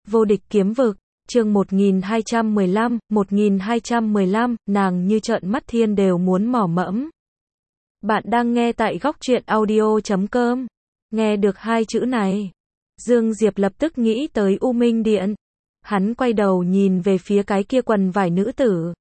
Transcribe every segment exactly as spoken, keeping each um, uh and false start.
Vô địch kiếm vực, chương một nghìn hai trăm mười lăm, một nghìn hai trăm mười lăm, nàng như trợn mắt thiên đều muốn mò mẫm. Bạn đang nghe tại góc truyện audio chấm com. Nghe được hai chữ này, Dương Diệp lập tức nghĩ tới U Minh Điện. Hắn quay đầu nhìn về phía cái kia quần vải nữ tử.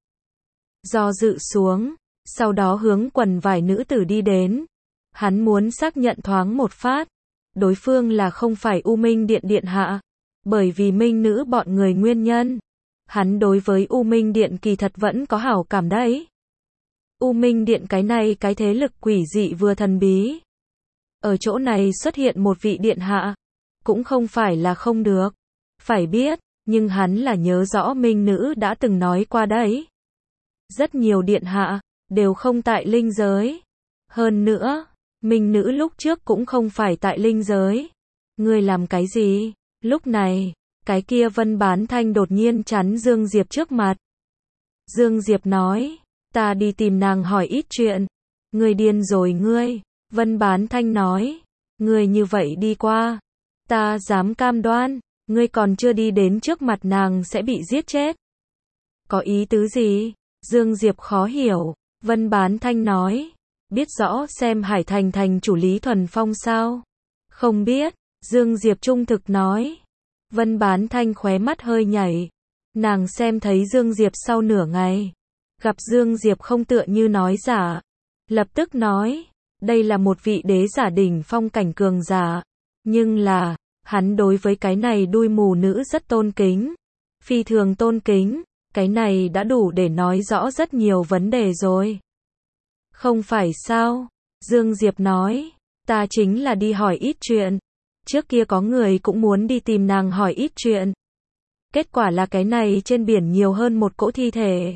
Do dự xuống, sau đó hướng quần vải nữ tử đi đến. Hắn muốn xác nhận thoáng một phát, đối phương là không phải U Minh Điện điện hạ. Bởi vì minh nữ bọn người nguyên nhân, hắn đối với U Minh Điện kỳ thật vẫn có hảo cảm đấy. U Minh Điện cái này cái thế lực quỷ dị vừa thần bí. Ở chỗ này xuất hiện một vị điện hạ, cũng không phải là không được. Phải biết, nhưng hắn là nhớ rõ minh nữ đã từng nói qua đấy. Rất nhiều điện hạ, đều không tại linh giới. Hơn nữa, minh nữ lúc trước cũng không phải tại linh giới. Ngươi làm cái gì? Lúc này, cái kia Vân Bán Thanh đột nhiên chắn Dương Diệp trước mặt. Dương Diệp nói, ta đi tìm nàng hỏi ít chuyện. Ngươi điên rồi ngươi. Vân Bán Thanh nói, ngươi như vậy đi qua, ta dám cam đoan, ngươi còn chưa đi đến trước mặt nàng sẽ bị giết chết. Có ý tứ gì? Dương Diệp khó hiểu. Vân Bán Thanh nói, biết rõ xem Hải Thành thành chủ Lý Thuần Phong sao? Không biết. Dương Diệp trung thực nói. Vân Bán Thanh khóe mắt hơi nhảy. Nàng xem thấy Dương Diệp sau nửa ngày. Gặp Dương Diệp không tựa như nói giả. Lập tức nói, đây là một vị đế giả đỉnh phong cảnh cường giả. Nhưng là, hắn đối với cái này đuôi mù nữ rất tôn kính. Phi thường tôn kính, cái này đã đủ để nói rõ rất nhiều vấn đề rồi. Không phải sao? Dương Diệp nói, ta chính là đi hỏi ít chuyện. Trước kia có người cũng muốn đi tìm nàng hỏi ít chuyện. Kết quả là cái này trên biển nhiều hơn một cỗ thi thể.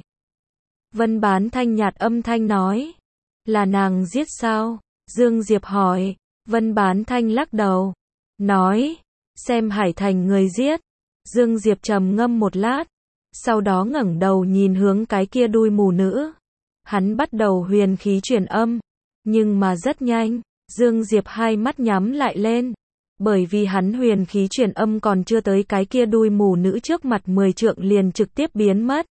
Vân Bán Thanh nhạt âm thanh nói. Là nàng giết sao? Dương Diệp hỏi. Vân Bán Thanh lắc đầu. Nói. Xem Hải Thành người giết. Dương Diệp trầm ngâm một lát. Sau đó ngẩng đầu nhìn hướng cái kia đuôi mù nữ. Hắn bắt đầu huyền khí truyền âm. Nhưng mà rất nhanh. Dương Diệp hai mắt nhắm lại lên. Bởi vì hắn huyền khí truyền âm còn chưa tới cái kia đuôi mù nữ trước mặt mười trượng liền trực tiếp biến mất.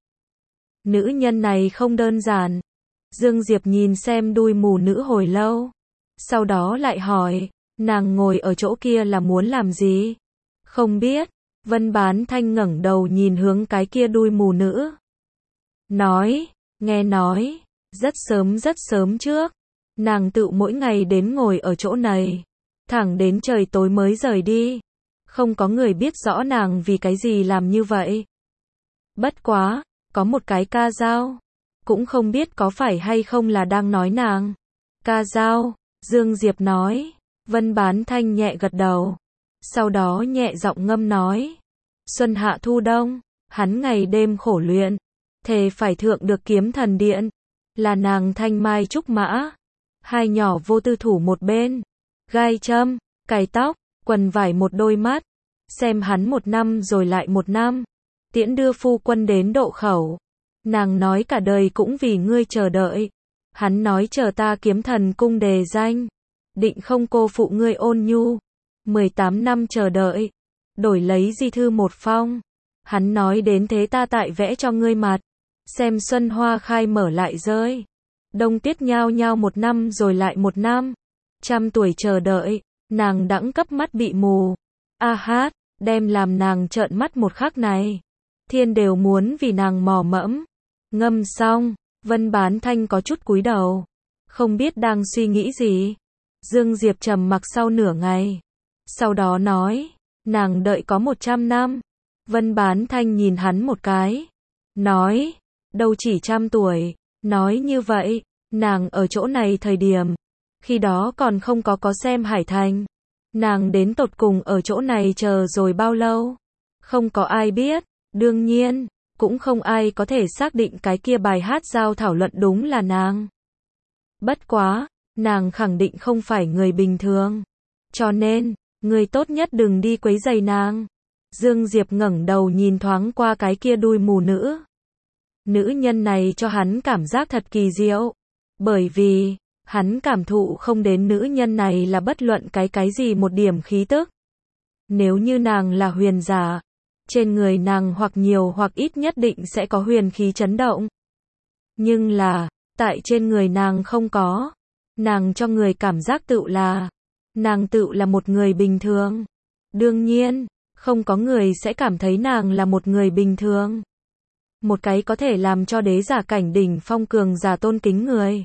Nữ nhân này không đơn giản. Dương Diệp nhìn xem đuôi mù nữ hồi lâu. Sau đó lại hỏi, nàng ngồi ở chỗ kia là muốn làm gì? Không biết. Vân Bán Thanh ngẩng đầu nhìn hướng cái kia đuôi mù nữ. Nói, nghe nói, rất sớm rất sớm trước, nàng tự mỗi ngày đến ngồi ở chỗ này. Thẳng đến trời tối mới rời đi. Không có người biết rõ nàng vì cái gì làm như vậy. Bất quá, có một cái ca dao. Cũng không biết có phải hay không là đang nói nàng. Ca dao, Dương Diệp nói. Vân Bán Thanh nhẹ gật đầu. Sau đó nhẹ giọng ngâm nói. Xuân hạ thu đông, hắn ngày đêm khổ luyện. Thề phải thượng được kiếm thần điện. Là nàng thanh mai trúc mã. Hai nhỏ vô tư thủ một bên. Gai châm, cài tóc, quần vải một đôi mắt. Xem hắn một năm rồi lại một năm. Tiễn đưa phu quân đến độ khẩu. Nàng nói cả đời cũng vì ngươi chờ đợi. Hắn nói chờ ta kiếm thần cung đề danh. Định không cô phụ ngươi ôn nhu. mười tám năm chờ đợi. Đổi lấy di thư một phong. Hắn nói đến thế ta tại vẽ cho ngươi mặt. Xem xuân hoa khai mở lại rơi. Đông tuyết nhao nhao một năm rồi lại một năm. Trăm tuổi chờ đợi, nàng đãng cấp mắt bị mù. A hát, đem làm nàng trợn mắt một khắc này. Thiên đều muốn vì nàng mò mẫm. Ngâm xong, Vân Bán Thanh có chút cúi đầu. Không biết đang suy nghĩ gì. Dương Diệp trầm mặc sau nửa ngày. Sau đó nói, nàng đợi có một trăm năm. Vân Bán Thanh nhìn hắn một cái. Nói, đâu chỉ trăm tuổi. Nói như vậy, nàng ở chỗ này thời điểm. Khi đó còn không có có xem Hải Thành. Nàng đến tột cùng ở chỗ này chờ rồi bao lâu? Không có ai biết. Đương nhiên, cũng không ai có thể xác định cái kia bài hát giao thảo luận đúng là nàng. Bất quá, nàng khẳng định không phải người bình thường. Cho nên, người tốt nhất đừng đi quấy rầy nàng. Dương Diệp ngẩng đầu nhìn thoáng qua cái kia đuôi mù nữ. Nữ nhân này cho hắn cảm giác thật kỳ diệu. Bởi vì hắn cảm thụ không đến nữ nhân này là bất luận cái cái gì một điểm khí tức. Nếu như nàng là huyền giả, Trên người nàng hoặc nhiều hoặc ít nhất định sẽ có huyền khí chấn động. Nhưng là, tại trên người nàng không có. Nàng cho người cảm giác tự là, nàng tự là một người bình thường. Đương nhiên, không có người sẽ cảm thấy nàng là một người bình thường. Một cái có thể làm cho đế giả cảnh đỉnh phong cường giả tôn kính người.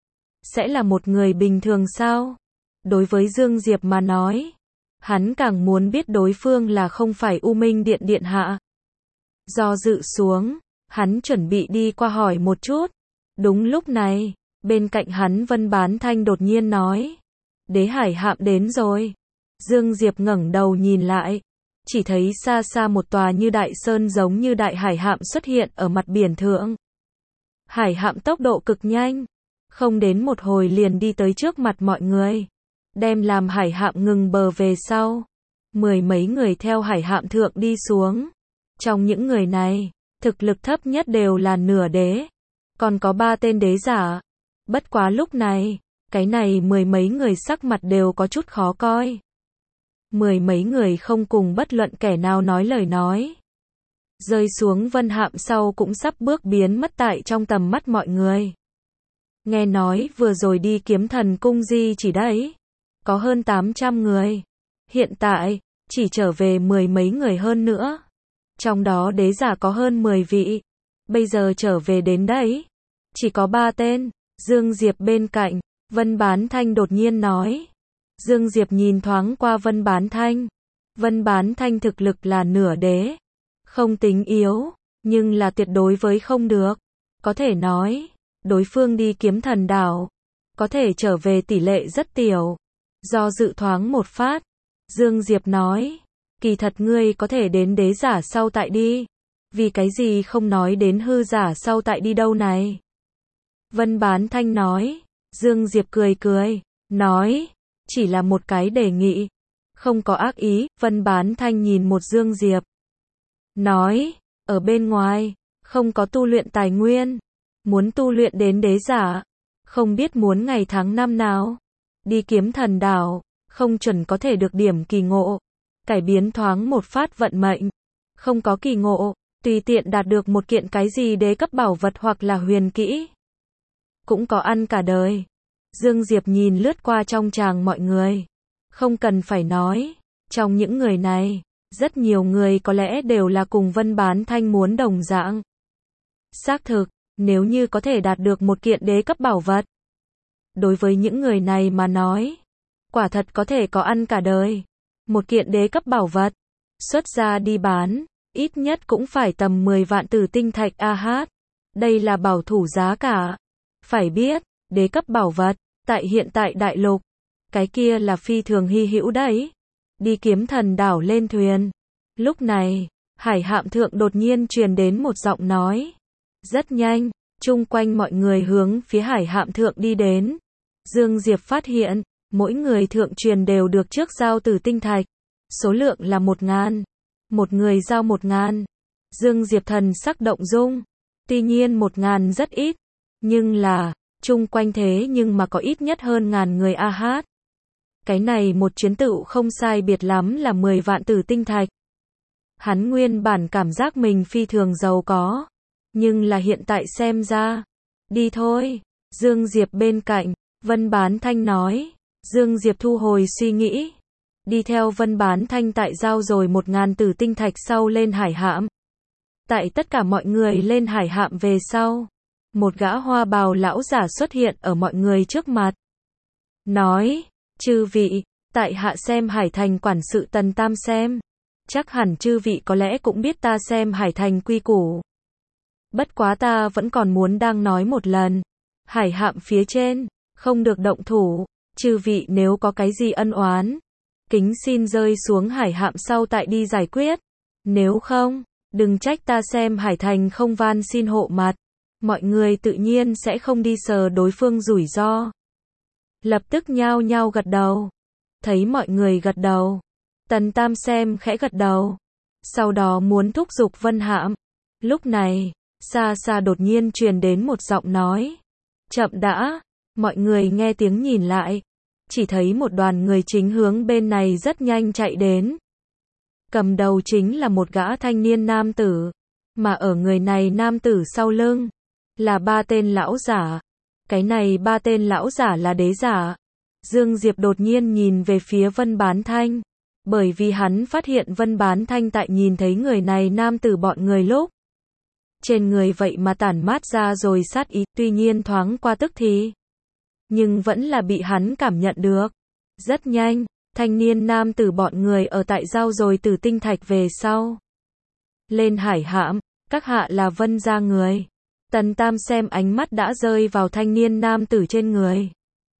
Sẽ là một người bình thường sao? Đối với Dương Diệp mà nói, hắn càng muốn biết đối phương là không phải U Minh Điện điện hạ. Do dự xuống, hắn chuẩn bị đi qua hỏi một chút. Đúng lúc này, bên cạnh hắn Vân Bán Thanh đột nhiên nói, đế hải hạm đến rồi. Dương Diệp ngẩng đầu nhìn lại, chỉ thấy xa xa một tòa như đại sơn giống như đại hải hạm xuất hiện ở mặt biển thượng. Hải hạm tốc độ cực nhanh, không đến một hồi liền đi tới trước mặt mọi người, đem làm hải hạm ngừng bờ về sau. Mười mấy người theo hải hạm thượng đi xuống. Trong những người này, thực lực thấp nhất đều là nửa đế, còn có ba tên đế giả. Bất quá lúc này, cái này mười mấy người sắc mặt đều có chút khó coi. Mười mấy người không cùng bất luận kẻ nào nói lời nói. Rơi xuống vân hạm sau cũng sắp bước biến mất tại trong tầm mắt mọi người. Nghe nói vừa rồi đi kiếm thần cung di chỉ đấy, có hơn tám trăm người. Hiện tại, chỉ trở về mười mấy người hơn nữa. Trong đó đế giả có hơn mười vị. Bây giờ trở về đến đấy, chỉ có ba tên. Dương Diệp bên cạnh, Vân Bán Thanh đột nhiên nói. Dương Diệp nhìn thoáng qua Vân Bán Thanh. Vân Bán Thanh thực lực là nửa đế. Không tính yếu, nhưng là tuyệt đối với không được. Có thể nói, đối phương đi kiếm thần đảo, có thể trở về tỷ lệ rất tiểu. Do dự thoáng một phát, Dương Diệp nói, kỳ thật ngươi có thể đến đế giả sau tại đi. Vì cái gì không nói đến hư giả sau tại đi đâu này? Vân Bán Thanh nói. Dương Diệp cười cười, nói, chỉ là một cái đề nghị, không có ác ý. Vân Bán Thanh nhìn một Dương Diệp, nói, ở bên ngoài, không có tu luyện tài nguyên, muốn tu luyện đến đế giả, không biết muốn ngày tháng năm nào, đi kiếm thần đảo, không chuẩn có thể được điểm kỳ ngộ, cải biến thoáng một phát vận mệnh, không có kỳ ngộ, tùy tiện đạt được một kiện cái gì đế cấp bảo vật hoặc là huyền kỹ, cũng có ăn cả đời. Dương Diệp nhìn lướt qua trong tràng mọi người, không cần phải nói, trong những người này, rất nhiều người có lẽ đều là cùng Vân Bán Thanh muốn đồng dạng. Xác thực, nếu như có thể đạt được một kiện đế cấp bảo vật, đối với những người này mà nói, quả thật có thể có ăn cả đời. Một kiện đế cấp bảo vật, xuất ra đi bán, ít nhất cũng phải tầm mười vạn tử tinh thạch a hát. Đây là bảo thủ giá cả. Phải biết, đế cấp bảo vật, tại hiện tại đại lục, cái kia là phi thường hy hữu đấy. Đi kiếm thần đảo lên thuyền. Lúc này, hải hạm thượng đột nhiên truyền đến một giọng nói. Rất nhanh, chung quanh mọi người hướng phía hải hạm thượng đi đến. Dương Diệp phát hiện, mỗi người thượng truyền đều được trước giao tử tinh thạch. Số lượng là một ngàn. Một người giao một ngàn. Dương Diệp thần sắc động dung. Tuy nhiên một ngàn rất ít. Nhưng là, chung quanh thế nhưng mà có ít nhất hơn ngàn người a hát. Cái này một chuyến tựu không sai biệt lắm là mười vạn tử tinh thạch. Hắn nguyên bản cảm giác mình phi thường giàu có. Nhưng là hiện tại xem ra. Đi thôi. Dương Diệp bên cạnh, Vân Bán Thanh nói. Dương Diệp thu hồi suy nghĩ. Đi theo Vân Bán Thanh tại giao rồi một ngàn tử tinh thạch sau lên hải hạm. Tại tất cả mọi người lên hải hạm về sau, một gã hoa bào lão giả xuất hiện ở mọi người trước mặt. Nói, chư vị, tại hạ xem Hải Thành quản sự Tần Tam xem. Chắc hẳn chư vị có lẽ cũng biết ta xem Hải Thành quy củ. Bất quá ta vẫn còn muốn đang nói một lần. Hải hạm phía trên, không được động thủ. Chư vị nếu có cái gì ân oán, kính xin rơi xuống hải hạm sau tại đi giải quyết. Nếu không, đừng trách ta xem Hải Thành không van xin hộ mặt. Mọi người tự nhiên sẽ không đi sờ đối phương rủi ro. Lập tức nhao nhao gật đầu. Thấy mọi người gật đầu, Tần Tam xem khẽ gật đầu. Sau đó muốn thúc giục Vân Hạm. Lúc này, xa xa đột nhiên truyền đến một giọng nói. Chậm đã. Mọi người nghe tiếng nhìn lại. Chỉ thấy một đoàn người chính hướng bên này rất nhanh chạy đến. Cầm đầu chính là một gã thanh niên nam tử, mà ở người này nam tử sau lưng là ba tên lão giả. Cái này ba tên lão giả là đế giả. Dương Diệp đột nhiên nhìn về phía Vân Bán Thanh, bởi vì hắn phát hiện Vân Bán Thanh tại nhìn thấy người này nam tử bọn người lúc, trên người vậy mà tản mát ra rồi sát ý, tuy nhiên thoáng qua tức thì, nhưng vẫn là bị hắn cảm nhận được. Rất nhanh, thanh niên nam tử bọn người ở tại giao rồi từ tinh thạch về sau. Lên hải hạm, các hạ là Vân gia người. Tần Tam xem ánh mắt đã rơi vào thanh niên nam tử trên người.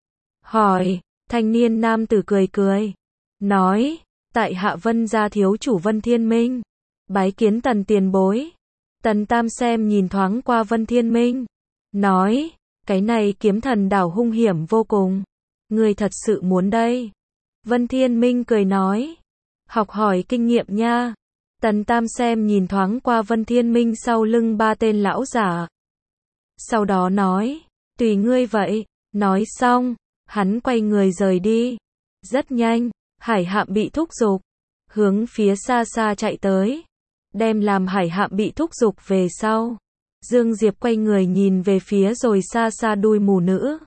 Hỏi, thanh niên nam tử cười cười. Nói, tại hạ Vân gia thiếu chủ Vân Thiên Minh. Bái kiến Tần tiền bối. Tần Tam xem nhìn thoáng qua Vân Thiên Minh. Nói, cái này kiếm thần đảo hung hiểm vô cùng. Người thật sự muốn đây. Vân Thiên Minh cười nói. Học hỏi kinh nghiệm nha. Tần Tam xem nhìn thoáng qua Vân Thiên Minh sau lưng ba tên lão giả. Sau đó nói, tùy ngươi vậy. Nói xong, hắn quay người rời đi. Rất nhanh, hải hạm bị thúc giục, hướng phía xa xa chạy tới. Đem làm hải hạm bị thúc giục về sau. Dương Diệp quay người nhìn về phía rồi xa xa đuôi mù nữ.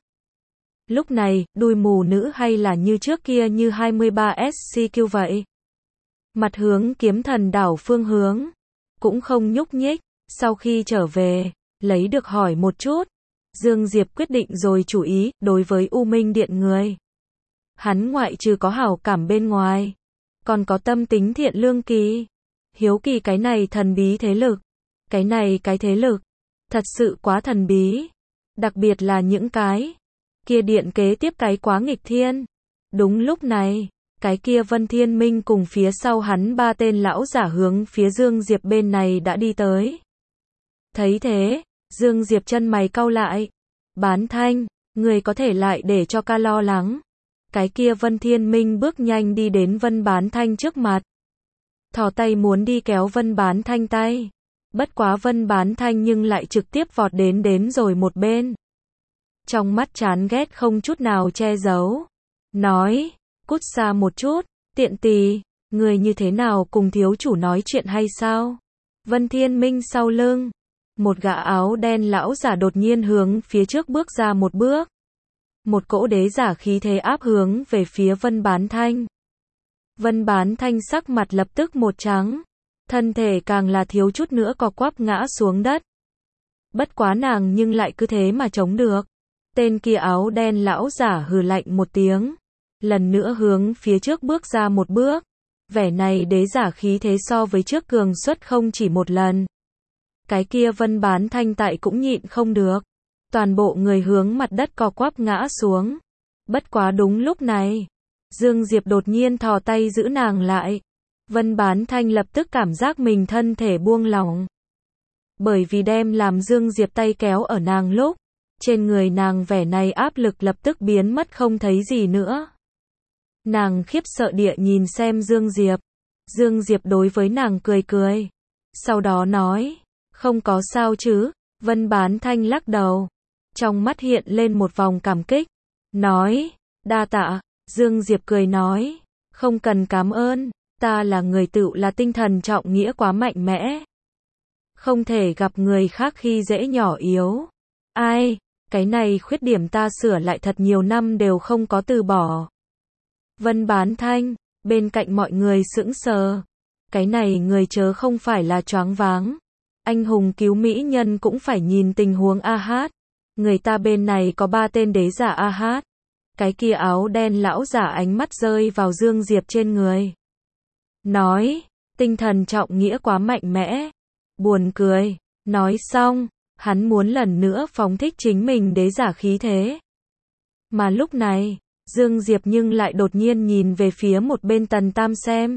Lúc này, đuôi mù nữ hay là như trước kia như hai mươi ba S C Q vậy. Mặt hướng kiếm thần đảo phương hướng, cũng không nhúc nhích. Sau khi trở về, lấy được hỏi một chút, Dương Diệp quyết định rồi chủ ý, đối với U Minh Điện người. Hắn ngoại trừ có hảo cảm bên ngoài, còn có tâm tính thiện lương kỳ. Hiếu kỳ cái này thần bí thế lực. Cái này cái thế lực, thật sự quá thần bí. Đặc biệt là những cái kia điện kế tiếp cái quá nghịch thiên. Đúng lúc này, cái kia Vân Thiên Minh cùng phía sau hắn ba tên lão giả hướng phía Dương Diệp bên này đã đi tới. Thấy thế, Dương Diệp chân mày cau lại. Bán Thanh, người có thể lại để cho ca lo lắng. Cái kia Vân Thiên Minh bước nhanh đi đến Vân Bán Thanh trước mặt. Thò tay muốn đi kéo Vân Bán Thanh tay. Bất quá Vân Bán Thanh nhưng lại trực tiếp vọt đến đến rồi một bên. Trong mắt chán ghét không chút nào che giấu. Nói, cút xa một chút, tiện tỳ, người như thế nào cùng thiếu chủ nói chuyện hay sao? Vân Thiên Minh sau lưng, một gã áo đen lão giả đột nhiên hướng phía trước bước ra một bước. Một cỗ đế giả khí thế áp hướng về phía Vân Bán Thanh. Vân Bán Thanh sắc mặt lập tức một trắng, thân thể càng là thiếu chút nữa co quắp ngã xuống đất. Bất quá nàng nhưng lại cứ thế mà chống được. Tên kia áo đen lão giả hừ lạnh một tiếng, lần nữa hướng phía trước bước ra một bước. Vẻ này đế giả khí thế so với trước cường suất không chỉ một lần. Cái kia Vân Bán Thanh tại cũng nhịn không được, toàn bộ người hướng mặt đất co quắp ngã xuống. Bất quá đúng lúc này, Dương Diệp đột nhiên thò tay giữ nàng lại. Vân Bán Thanh lập tức cảm giác mình thân thể buông lỏng. Bởi vì đem làm Dương Diệp tay kéo ở nàng lúc, trên người nàng vẻ này áp lực lập tức biến mất không thấy gì nữa. Nàng khiếp sợ địa nhìn xem Dương Diệp. Dương Diệp đối với nàng cười cười. Sau đó nói, không có sao chứ. Vân Bán Thanh lắc đầu. Trong mắt hiện lên một vòng cảm kích. Nói, đa tạ. Dương Diệp cười nói, không cần cảm ơn. Ta là người tựu là tinh thần trọng nghĩa quá mạnh mẽ. Không thể gặp người khác khi dễ nhỏ yếu. Ai, cái này khuyết điểm ta sửa lại thật nhiều năm đều không có từ bỏ. Vân Bán Thanh, bên cạnh mọi người sững sờ. Cái này người chớ không phải là choáng váng. Anh hùng cứu mỹ nhân cũng phải nhìn tình huống a hát. Người ta bên này có ba tên đế giả a hát. Cái kia áo đen lão giả ánh mắt rơi vào Dương Diệp trên người. Nói, tinh thần trọng nghĩa quá mạnh mẽ. Buồn cười. Nói xong, hắn muốn lần nữa phóng thích chính mình đế giả khí thế. Mà lúc này, Dương Diệp nhưng lại đột nhiên nhìn về phía một bên Tần Tam xem.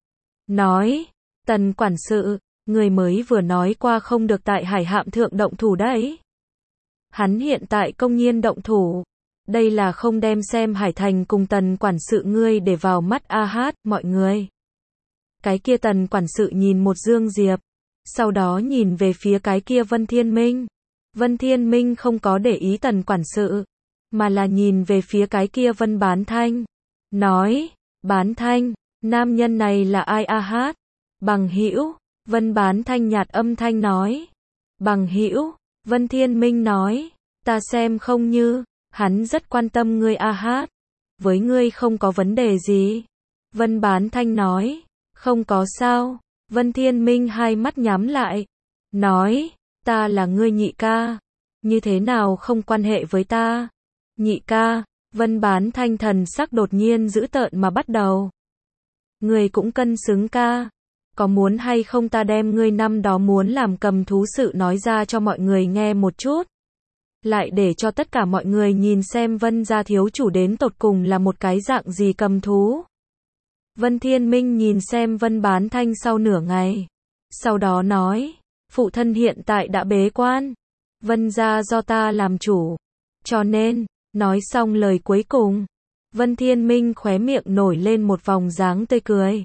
Nói, Tần quản sự, người mới vừa nói qua không được tại hải hạm thượng động thủ đấy. Hắn hiện tại công nhiên động thủ. Đây là không đem xem Hải Thành cùng Tần quản sự ngươi để vào mắt a hát, mọi người. Cái kia Tần quản sự nhìn một Dương Diệp. Sau đó nhìn về phía cái kia Vân Thiên Minh. Vân Thiên Minh không có để ý Tần quản sự, mà là nhìn về phía cái kia Vân Bán Thanh. Nói, Bán Thanh, Nam nhân này là ai a hát? Bằng hữu, Vân Bán Thanh nhạt âm thanh nói. Bằng hữu, Vân Thiên Minh nói, ta xem không như, hắn rất quan tâm ngươi a hát. Với ngươi không có vấn đề gì. Vân Bán Thanh nói, không có sao. Vân Thiên Minh hai mắt nhắm lại, nói, ta là ngươi nhị ca, như thế nào không quan hệ với ta? Nhị ca, Vân Bán Thanh thần sắc đột nhiên dữ tợn mà bắt đầu. Ngươi cũng cân xứng ca, có muốn hay không ta đem ngươi năm đó muốn làm cầm thú sự nói ra cho mọi người nghe một chút? Lại để cho tất cả mọi người nhìn xem Vân gia thiếu chủ đến tột cùng là một cái dạng gì cầm thú. Vân Thiên Minh nhìn xem Vân Bán Thanh sau nửa ngày. Sau đó nói, phụ thân hiện tại đã bế quan. Vân gia do ta làm chủ. Cho nên, nói xong lời cuối cùng. Vân Thiên Minh khóe miệng nổi lên một vòng dáng tươi cười.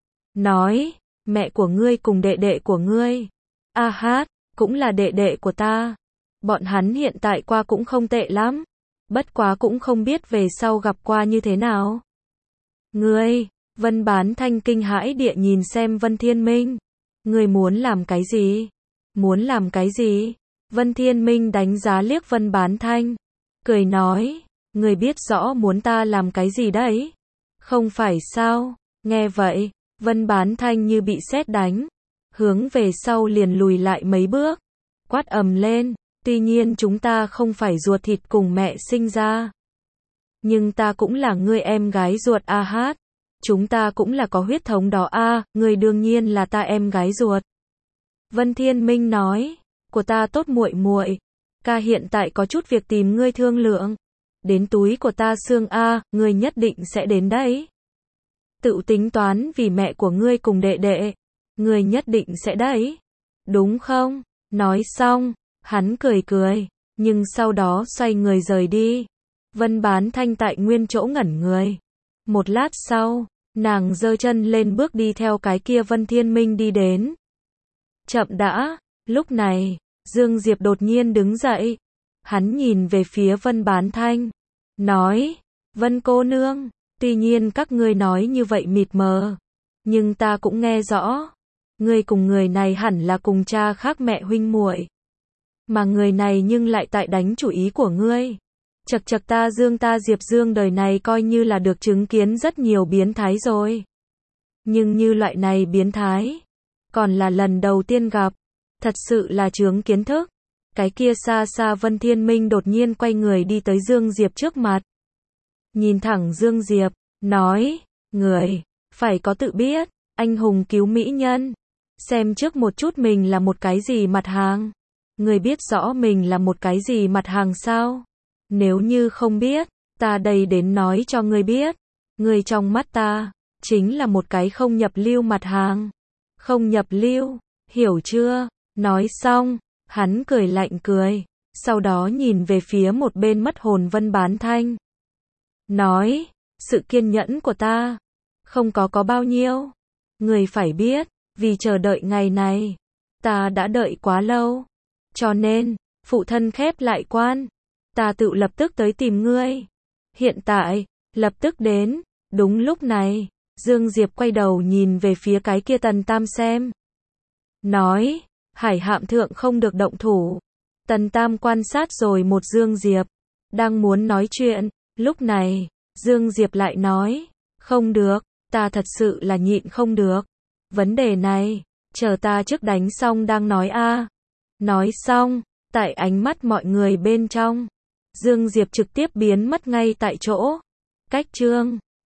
Nói, mẹ của ngươi cùng đệ đệ của ngươi. A hát, cũng là đệ đệ của ta. Bọn hắn hiện tại qua cũng không tệ lắm. Bất quá cũng không biết về sau gặp qua như thế nào. Ngươi, Vân Bán Thanh kinh hãi địa nhìn xem Vân Thiên Minh. Ngươi muốn làm cái gì? Muốn làm cái gì? Vân Thiên Minh đánh giá liếc Vân Bán Thanh. Cười nói, ngươi biết rõ muốn ta làm cái gì đấy? Không phải sao? Nghe vậy, Vân Bán Thanh như bị sét đánh. Hướng về sau liền lùi lại mấy bước. Quát ầm lên, tuy nhiên chúng ta không phải ruột thịt cùng mẹ sinh ra. Nhưng ta cũng là ngươi em gái ruột a hát. Chúng ta cũng là có huyết thống đó a, à, ngươi đương nhiên là ta em gái ruột. Vân Thiên Minh nói, của ta tốt muội muội, ca hiện tại có chút việc tìm ngươi thương lượng. Đến túi của ta xương a, à, ngươi nhất định sẽ đến đấy. Tự tính toán vì mẹ của ngươi cùng đệ đệ, ngươi nhất định sẽ đấy. Đúng không? Nói xong, hắn cười cười, nhưng sau đó xoay người rời đi. Vân Bán Thanh tại nguyên chỗ ngẩn người. Một lát sau, nàng giơ chân lên bước đi theo cái kia Vân Thiên Minh đi đến. Chậm đã, lúc này, Dương Diệp đột nhiên đứng dậy. Hắn nhìn về phía Vân Bán Thanh, nói, Vân cô nương, tuy nhiên các ngươi nói như vậy mịt mờ, nhưng ta cũng nghe rõ. Ngươi cùng người này hẳn là cùng cha khác mẹ huynh muội. Mà người này nhưng lại tại đánh chủ ý của ngươi. Chật chật ta Dương ta Diệp Dương đời này coi như là được chứng kiến rất nhiều biến thái rồi. Nhưng như loại này biến thái, còn là lần đầu tiên gặp. Thật sự là chướng kiến thức. Cái kia xa xa Vân Thiên Minh đột nhiên quay người đi tới Dương Diệp trước mặt. Nhìn thẳng Dương Diệp, nói, người, phải có tự biết, anh hùng cứu mỹ nhân. Xem trước một chút mình là một cái gì mặt hàng. Người biết rõ mình là một cái gì mặt hàng sao? Nếu như không biết, ta đây đến nói cho ngươi biết. Ngươi trong mắt ta, chính là một cái không nhập lưu mặt hàng. Không nhập lưu, hiểu chưa? Nói xong, hắn cười lạnh cười, sau đó nhìn về phía một bên mất hồn Vân Bán Thanh. Nói, sự kiên nhẫn của ta, không có có bao nhiêu. Ngươi phải biết, vì chờ đợi ngày này, ta đã đợi quá lâu. Cho nên, phụ thân khép lại quan. Ta tự lập tức tới tìm ngươi. Hiện tại, lập tức đến. Đúng lúc này, Dương Diệp quay đầu nhìn về phía cái kia Tần Tam xem. Nói, Hải Hạm Thượng không được động thủ. Tần Tam quan sát rồi một Dương Diệp. Đang muốn nói chuyện. Lúc này, Dương Diệp lại nói. Không được, ta thật sự là nhịn không được. Vấn đề này, chờ ta trước đánh xong đang nói a. Nói xong, tại ánh mắt mọi người bên trong, Dương Diệp trực tiếp biến mất ngay tại chỗ. Cách chương